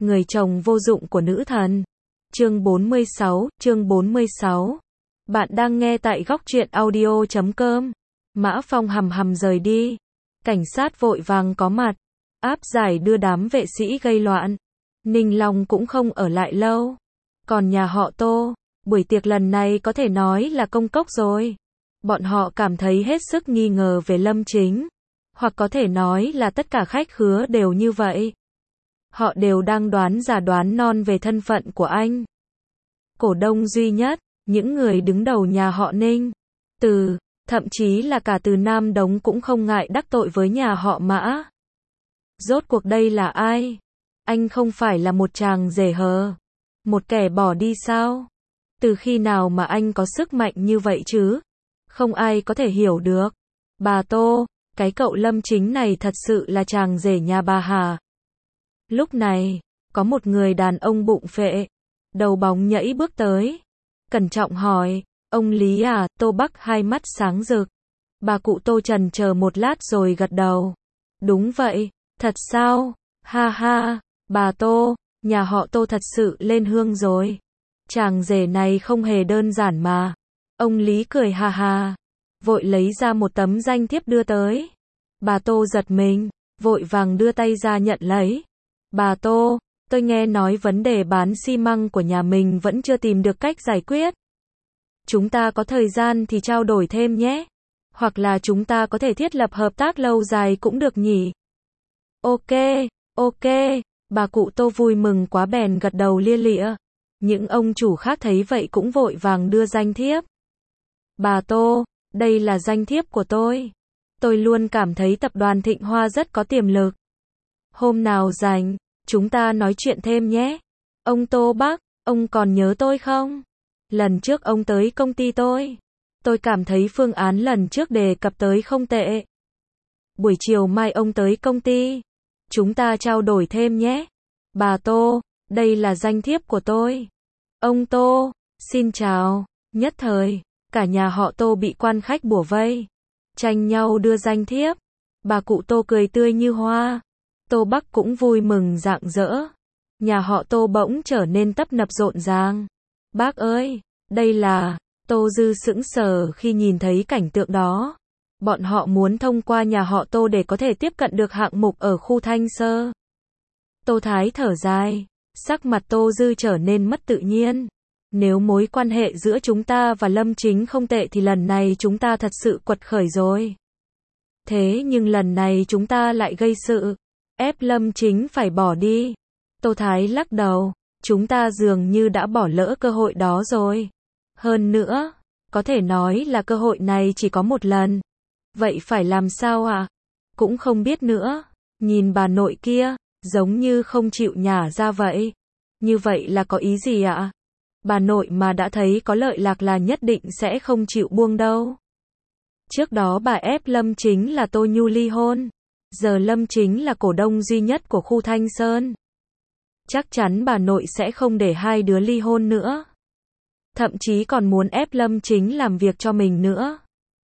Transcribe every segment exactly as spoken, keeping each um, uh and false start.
Người chồng vô dụng của nữ thần. Chương bốn mươi sáu, chương bốn mươi sáu. Bạn đang nghe tại góc truyện audio chấm com. Mã Phong hầm hầm rời đi. Cảnh sát vội vàng có mặt, áp giải đưa đám vệ sĩ gây loạn. Ninh Long cũng không ở lại lâu. Còn nhà họ Tô, buổi tiệc lần này có thể nói là công cốc rồi. Bọn họ cảm thấy hết sức nghi ngờ về Lâm Chính. Hoặc có thể nói là tất cả khách khứa đều như vậy. Họ đều đang đoán giả đoán non về thân phận của anh. Cổ đông duy nhất, những người đứng đầu nhà họ Ninh, Từ, thậm chí là cả Từ Nam Đống cũng không ngại đắc tội với nhà họ Mã. Rốt cuộc đây là ai? Anh không phải là một chàng rể hờ, một kẻ bỏ đi sao? Từ khi nào mà anh có sức mạnh như vậy chứ? Không ai có thể hiểu được. Bà Tô, cái cậu Lâm Chính này thật sự là chàng rể nhà bà Hà. Lúc này, có một người đàn ông bụng phệ, đầu bóng nhẫy bước tới. Cẩn trọng hỏi, ông Lý à? Tô Bắc hai mắt sáng rực. Bà cụ Tô trần chờ một lát rồi gật đầu. Đúng vậy, thật sao? Ha ha, bà Tô, nhà họ Tô thật sự lên hương rồi. Chàng rể này không hề đơn giản mà. Ông Lý cười ha ha, vội lấy ra một tấm danh thiếp đưa tới. Bà Tô giật mình, vội vàng đưa tay ra nhận lấy. Bà Tô, tôi nghe nói vấn đề bán xi măng của nhà mình vẫn chưa tìm được cách giải quyết. Chúng ta có thời gian thì trao đổi thêm nhé. Hoặc là chúng ta có thể thiết lập hợp tác lâu dài cũng được nhỉ. Ok, ok, bà cụ Tô vui mừng quá bèn gật đầu lia lịa. Những ông chủ khác thấy vậy cũng vội vàng đưa danh thiếp. Bà Tô, đây là danh thiếp của tôi. Tôi luôn cảm thấy tập đoàn Thịnh Hoa rất có tiềm lực. Hôm nào rảnh, chúng ta nói chuyện thêm nhé. Ông Tô Bắc, ông còn nhớ tôi không? Lần trước ông tới công ty tôi. Tôi cảm thấy phương án lần trước đề cập tới không tệ. Buổi chiều mai ông tới công ty. Chúng ta trao đổi thêm nhé. Bà Tô, đây là danh thiếp của tôi. Ông Tô, xin chào. Nhất thời, cả nhà họ Tô bị quan khách bủa vây. Tranh nhau đưa danh thiếp. Bà cụ Tô cười tươi như hoa. Tô Bắc cũng vui mừng rạng rỡ. Nhà họ Tô bỗng trở nên tấp nập rộn ràng. Bác ơi, đây là... Tô Dư sững sờ khi nhìn thấy cảnh tượng đó. Bọn họ muốn thông qua nhà họ Tô để có thể tiếp cận được hạng mục ở khu Thanh Sơ. Tô Thái thở dài, sắc mặt Tô Dư trở nên mất tự nhiên. Nếu mối quan hệ giữa chúng ta và Lâm Chính không tệ thì lần này chúng ta thật sự quật khởi rồi. Thế nhưng lần này chúng ta lại gây sự, ép Lâm Chính phải bỏ đi. Tô Thái lắc đầu, chúng ta dường như đã bỏ lỡ cơ hội đó rồi. Hơn nữa, có thể nói là cơ hội này chỉ có một lần. Vậy phải làm sao ạ? À? Cũng không biết nữa. Nhìn bà nội kia, giống như không chịu nhả ra vậy. Như vậy là có ý gì ạ? À? Bà nội mà đã thấy có lợi lạc là nhất định sẽ không chịu buông đâu. Trước đó bà ép Lâm Chính là Tô Nhu ly hôn. Giờ Lâm Chính là cổ đông duy nhất của khu Thanh Sơn. Chắc chắn bà nội sẽ không để hai đứa ly hôn nữa. Thậm chí còn muốn ép Lâm Chính làm việc cho mình nữa.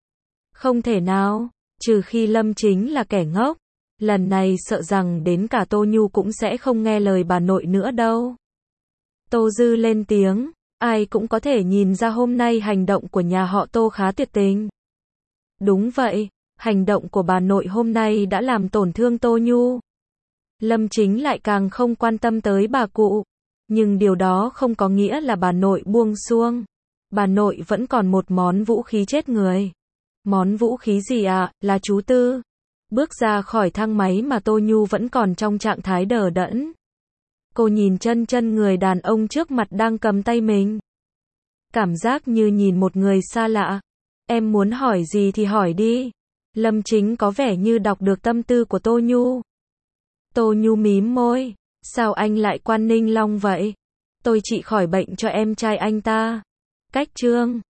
Không thể nào, trừ khi Lâm Chính là kẻ ngốc. Lần này sợ rằng đến cả Tô Nhu cũng sẽ không nghe lời bà nội nữa đâu. Tô Dư lên tiếng, ai cũng có thể nhìn ra hôm nay hành động của nhà họ Tô khá tuyệt tình. Đúng vậy, hành động của bà nội hôm nay đã làm tổn thương Tô Nhu. Lâm Chính lại càng không quan tâm tới bà cụ. Nhưng điều đó không có nghĩa là bà nội buông xuông. Bà nội vẫn còn một món vũ khí chết người. Món vũ khí gì ạ? À? Là chú Tư. Bước ra khỏi thang máy mà Tô Nhu vẫn còn trong trạng thái đờ đẫn. Cô nhìn chân chân người đàn ông trước mặt đang cầm tay mình. Cảm giác như nhìn một người xa lạ. Em muốn hỏi gì thì hỏi đi. Lâm Chính có vẻ như đọc được tâm tư của Tô Nhu. Tô Nhu mím môi. Sao anh lại quan Ninh Long vậy? Tôi trị khỏi bệnh cho em trai anh ta. Cách chương